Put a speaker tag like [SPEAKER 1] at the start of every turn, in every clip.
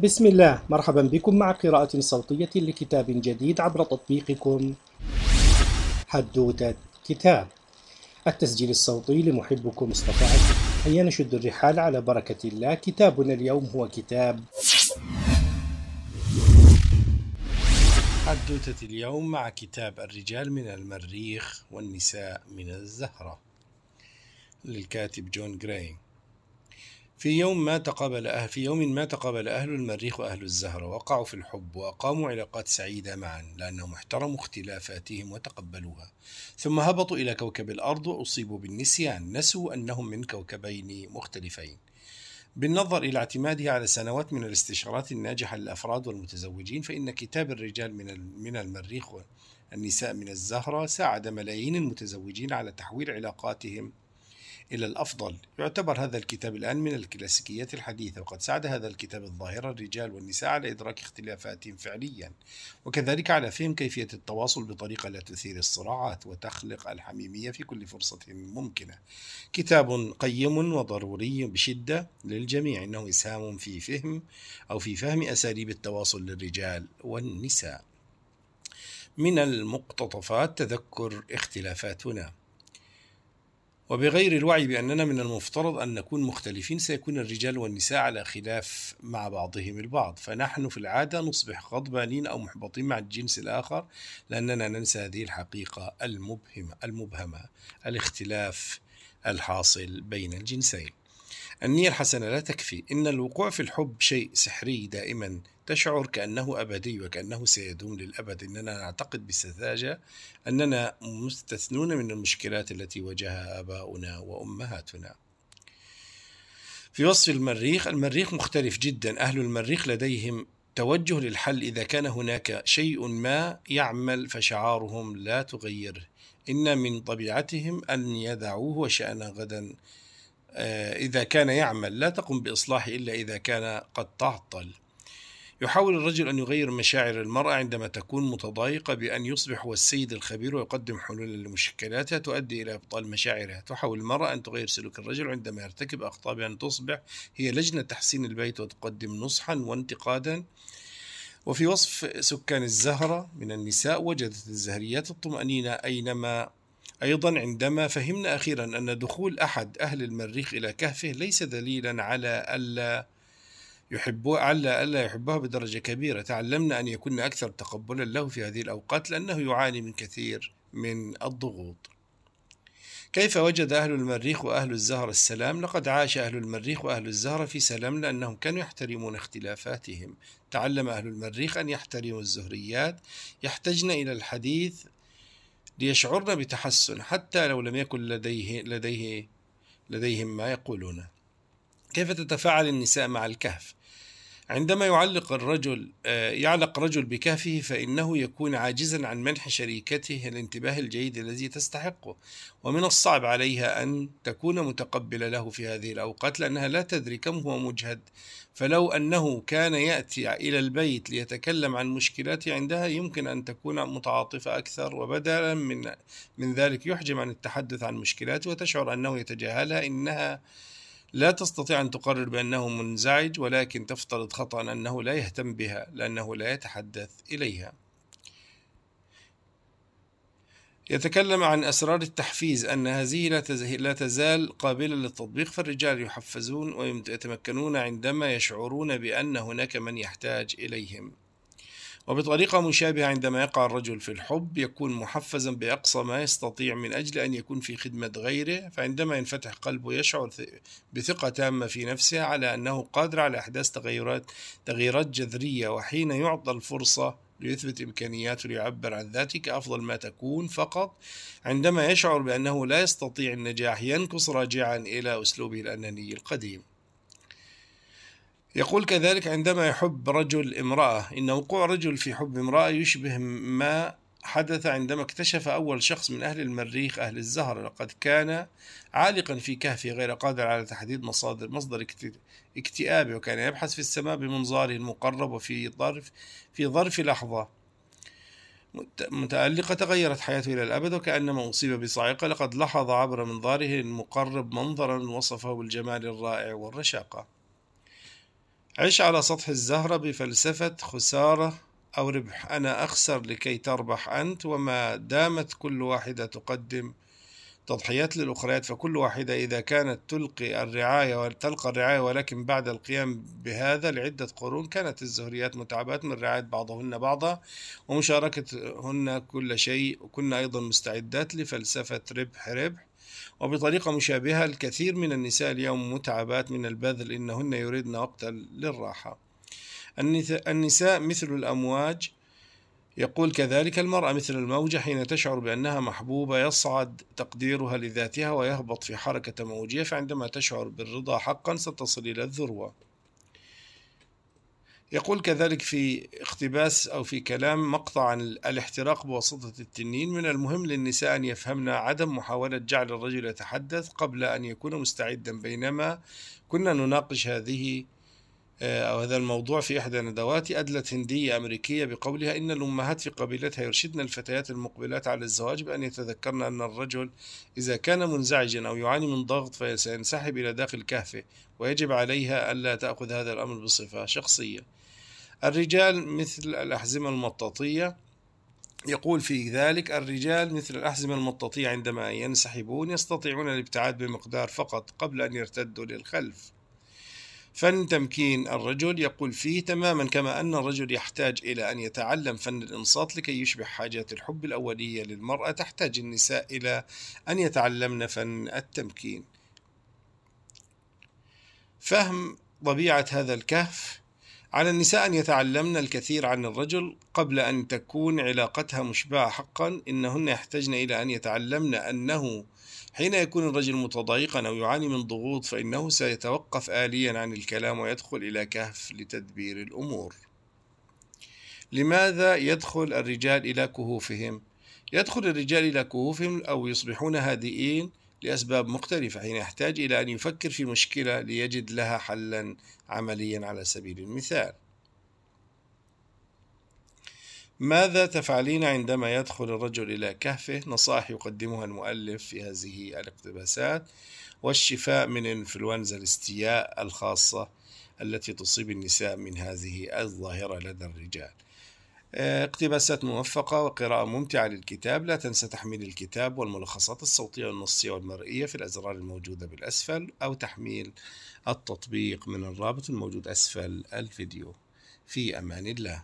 [SPEAKER 1] بسم الله، مرحبا بكم مع قراءة صوتية لكتاب جديد عبر تطبيقكم حدوتة كتاب. التسجيل الصوتي لمحبكم مصطفى عزيز. هيا نشد الرحال على بركة الله. كتابنا اليوم هو كتاب حدوتة اليوم مع كتاب الرجال من المريخ والنساء من الزهرة للكاتب جون جراي. في يوم ما تقابل أهل المريخ وأهل الزهرة، وقعوا في الحب وأقاموا علاقات سعيدة معا، لأنهم احترموا اختلافاتهم وتقبلوها. ثم هبطوا إلى كوكب الأرض وأصيبوا بالنسيان، نسوا أنهم من كوكبين مختلفين. بالنظر إلى اعتماده على سنوات من الاستشارات الناجحة للأفراد والمتزوجين، فإن كتاب الرجال من المريخ والنساء من الزهرة ساعد ملايين المتزوجين على تحويل علاقاتهم إلى الأفضل. يعتبر هذا الكتاب الآن من الكلاسيكيات الحديثة، وقد ساعد هذا الكتاب الظاهرة الرجال والنساء على إدراك اختلافاتهم فعليا، وكذلك على فهم كيفية التواصل بطريقة لا تثير الصراعات وتخلق الحميمية في كل فرصة ممكنة. كتاب قيم وضروري بشدة للجميع، إنه إسهام في فهم أساليب التواصل للرجال والنساء. من المقتطفات: تذكر اختلافاتنا. وبغير الوعي بأننا من المفترض أن نكون مختلفين، سيكون الرجال والنساء على خلاف مع بعضهم البعض، فنحن في العادة نصبح غضبانين أو محبطين مع الجنس الآخر، لأننا ننسى هذه الحقيقة المبهمة، الاختلاف الحاصل بين الجنسين. النية الحسنة لا تكفي، إن الوقوع في الحب شيء سحري دائما، تشعر كأنه أبدي وكأنه سيدوم للأبد. إننا نعتقد بسذاجة أننا مستثنون من المشكلات التي واجهها آباؤنا وأمهاتنا. في وصف المريخ مختلف جدا. أهل المريخ لديهم توجه للحل إذا كان هناك شيء ما يعمل، فشعارهم لا تغيره، إن من طبيعتهم أن يدعوه وشأن غدا. إذا كان يعمل، لا تقم بإصلاحه إلا إذا كان قد تعطل. يحاول الرجل أن يغير مشاعر المرأة عندما تكون متضايقة بأن يصبح هو السيد الخبير ويقدم حلولا لمشكلاتها تؤدي إلى إبطال مشاعرها. تحاول المرأة أن تغير سلوك الرجل عندما يرتكب أخطاء بأن تصبح هي لجنة تحسين البيت وتقدم نصحا وانتقادا. وفي وصف سكان الزهرة من النساء، وجدت الزهريات الطمأنينة أيضا عندما فهمنا أخيرا أن دخول أحد أهل المريخ إلى كهفه ليس دليلا على ألا يحبها بدرجة كبيرة. تعلمنا أن يكون أكثر تقبلا له في هذه الأوقات، لأنه يعاني من كثير من الضغوط. كيف وجد أهل المريخ وأهل الزهرة السلام؟ لقد عاش أهل المريخ وأهل الزهرة في سلام، لأنهم كانوا يحترمون اختلافاتهم. تعلم أهل المريخ أن يحترموا الزهريات، يحتاجن إلى الحديث ليشعرن بتحسن حتى لو لم يكن لديهم ما يقولون. كيف تتفاعل النساء مع الكهف؟ عندما يعلق رجل بكهفه، فإنه يكون عاجزا عن منح شريكته الانتباه الجيد الذي تستحقه، ومن الصعب عليها أن تكون متقبلة له في هذه الأوقات، لأنها لا تدري كم هو مجهد. فلو أنه كان يأتي إلى البيت ليتكلم عن مشكلاته عندها، يمكن أن تكون متعاطفة أكثر، وبدلا من ذلك يحجم عن التحدث عن مشكلاته وتشعر أنه يتجاهلها. إنها لا تستطيع أن تقرر بأنه منزعج، ولكن تفترض خطأ أنه لا يهتم بها لأنه لا يتحدث إليها. يتكلم عن أسرار التحفيز، أن هذه لا تزال قابلة للتطبيق، فالرجال يحفزون ويتمكنون عندما يشعرون بأن هناك من يحتاج إليهم. وبطريقة مشابهة، عندما يقع الرجل في الحب يكون محفزا بأقصى ما يستطيع من أجل أن يكون في خدمة غيره، فعندما ينفتح قلبه يشعر بثقة تامة في نفسه على أنه قادر على إحداث تغييرات جذرية، وحين يعطى الفرصة ليثبت إمكانياته ليعبر عن ذاته كأفضل ما تكون. فقط عندما يشعر بأنه لا يستطيع النجاح ينكص راجعا إلى أسلوبه الأناني القديم. يقول كذلك: عندما يحب رجل امرأة، إن وقوع رجل في حب امرأة يشبه ما حدث عندما اكتشف أول شخص من أهل المريخ أهل الزهرة. لقد كان عالقا في كهفه غير قادر على تحديد مصدر اكتئابه، وكان يبحث في السماء بمنظاره المقرب، وفي ظرف لحظة متألقة تغيرت حياته إلى الأبد، وكأنما أصيب بصاعقة. لقد لاحظ عبر منظاره المقرب منظرا وصفه بالجمال الرائع والرشاقة. عش على سطح الزهرة بفلسفة خسارة أو ربح. أنا أخسر لكي تربح أنت، وما دامت كل واحدة تقدم تضحيات للأخريات، فكل واحدة إذا كانت تلقى الرعاية ولكن بعد القيام بهذا لعدة قرون كانت الزهريات متعبات من رعاية بعضهن بعضا ومشاركتهن كل شيء، وكنا أيضا مستعدات لفلسفة ربح ربح. وبطريقة مشابهة الكثير من النساء اليوم متعبات من البذل، إنهن يريدن وقتا للراحة. النساء مثل الأمواج، يقول كذلك المرأة مثل الموجة، حين تشعر بأنها محبوبة يصعد تقديرها لذاتها ويهبط في حركة موجية، فعندما تشعر بالرضا حقا ستصل إلى الذروة. يقول كذلك في اقتباس أو في كلام مقطع عن الاحتراق بواسطة التنين: من المهم للنساء أن يفهمن عدم محاولة جعل الرجل يتحدث قبل أن يكون مستعدا. بينما كنا نناقش هذا الموضوع في إحدى ندواتي، أدلت هندية أمريكية بقولها إن الأمهات في قبيلتها يرشدن الفتيات المقبلات على الزواج بأن يتذكرن أن الرجل إذا كان منزعجا أو يعاني من ضغط فسينسحب إلى داخل كهفه، ويجب عليها ألا تأخذ هذا الأمر بصفة شخصية. الرجال مثل الأحزمة المطاطية، يقول في ذلك: الرجال مثل الأحزمة المطاطية، عندما ينسحبون يستطيعون الابتعاد بمقدار فقط قبل أن يرتدوا للخلف. فن تمكين الرجل، يقول فيه: تماما كما أن الرجل يحتاج إلى أن يتعلم فن الإنصات لكي يشبع حاجات الحب الأولية للمرأة، تحتاج النساء إلى أن يتعلمن فن التمكين. فهم طبيعة هذا الكهف: على النساء أن يتعلمن الكثير عن الرجل قبل أن تكون علاقتها مشبعة حقا. إنهن يحتاجن إلى أن يتعلمن أنه حين يكون الرجل متضايقا أو يعاني من ضغوط فإنه سيتوقف آليا عن الكلام ويدخل إلى كهف لتدبير الأمور. لماذا يدخل الرجال إلى كهوفهم؟ يدخل الرجال إلى كهوفهم أو يصبحون هادئين لأسباب مختلفة، حين يحتاج إلى أن يفكر في مشكلة ليجد لها حلا عمليا. على سبيل المثال: ماذا تفعلين عندما يدخل الرجل إلى كهفه؟ نصائح يقدمها المؤلف في هذه الاقتباسات: والشفاء من إنفلونزا الاستياء الخاصة التي تصيب النساء من هذه الظاهرة لدى الرجال. اقتباسات موفقة وقراءة ممتعة للكتاب. لا تنسى تحميل الكتاب والملخصات الصوتية والنصية والمرئية في الأزرار الموجودة بالأسفل، أو تحميل التطبيق من الرابط الموجود أسفل الفيديو. في أمان الله.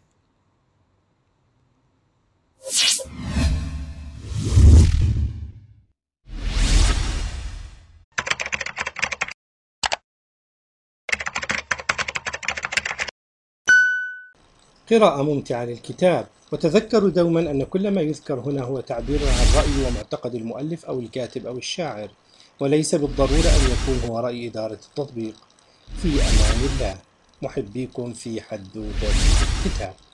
[SPEAKER 2] قراءة ممتعة للكتاب. وتذكروا دوما أن كل ما يذكر هنا هو تعبير عن رأي ومعتقد المؤلف أو الكاتب أو الشاعر، وليس بالضرورة أن يكون هو رأي إدارة التطبيق. في أمان الله. محبيكم في حدوتة الكتاب.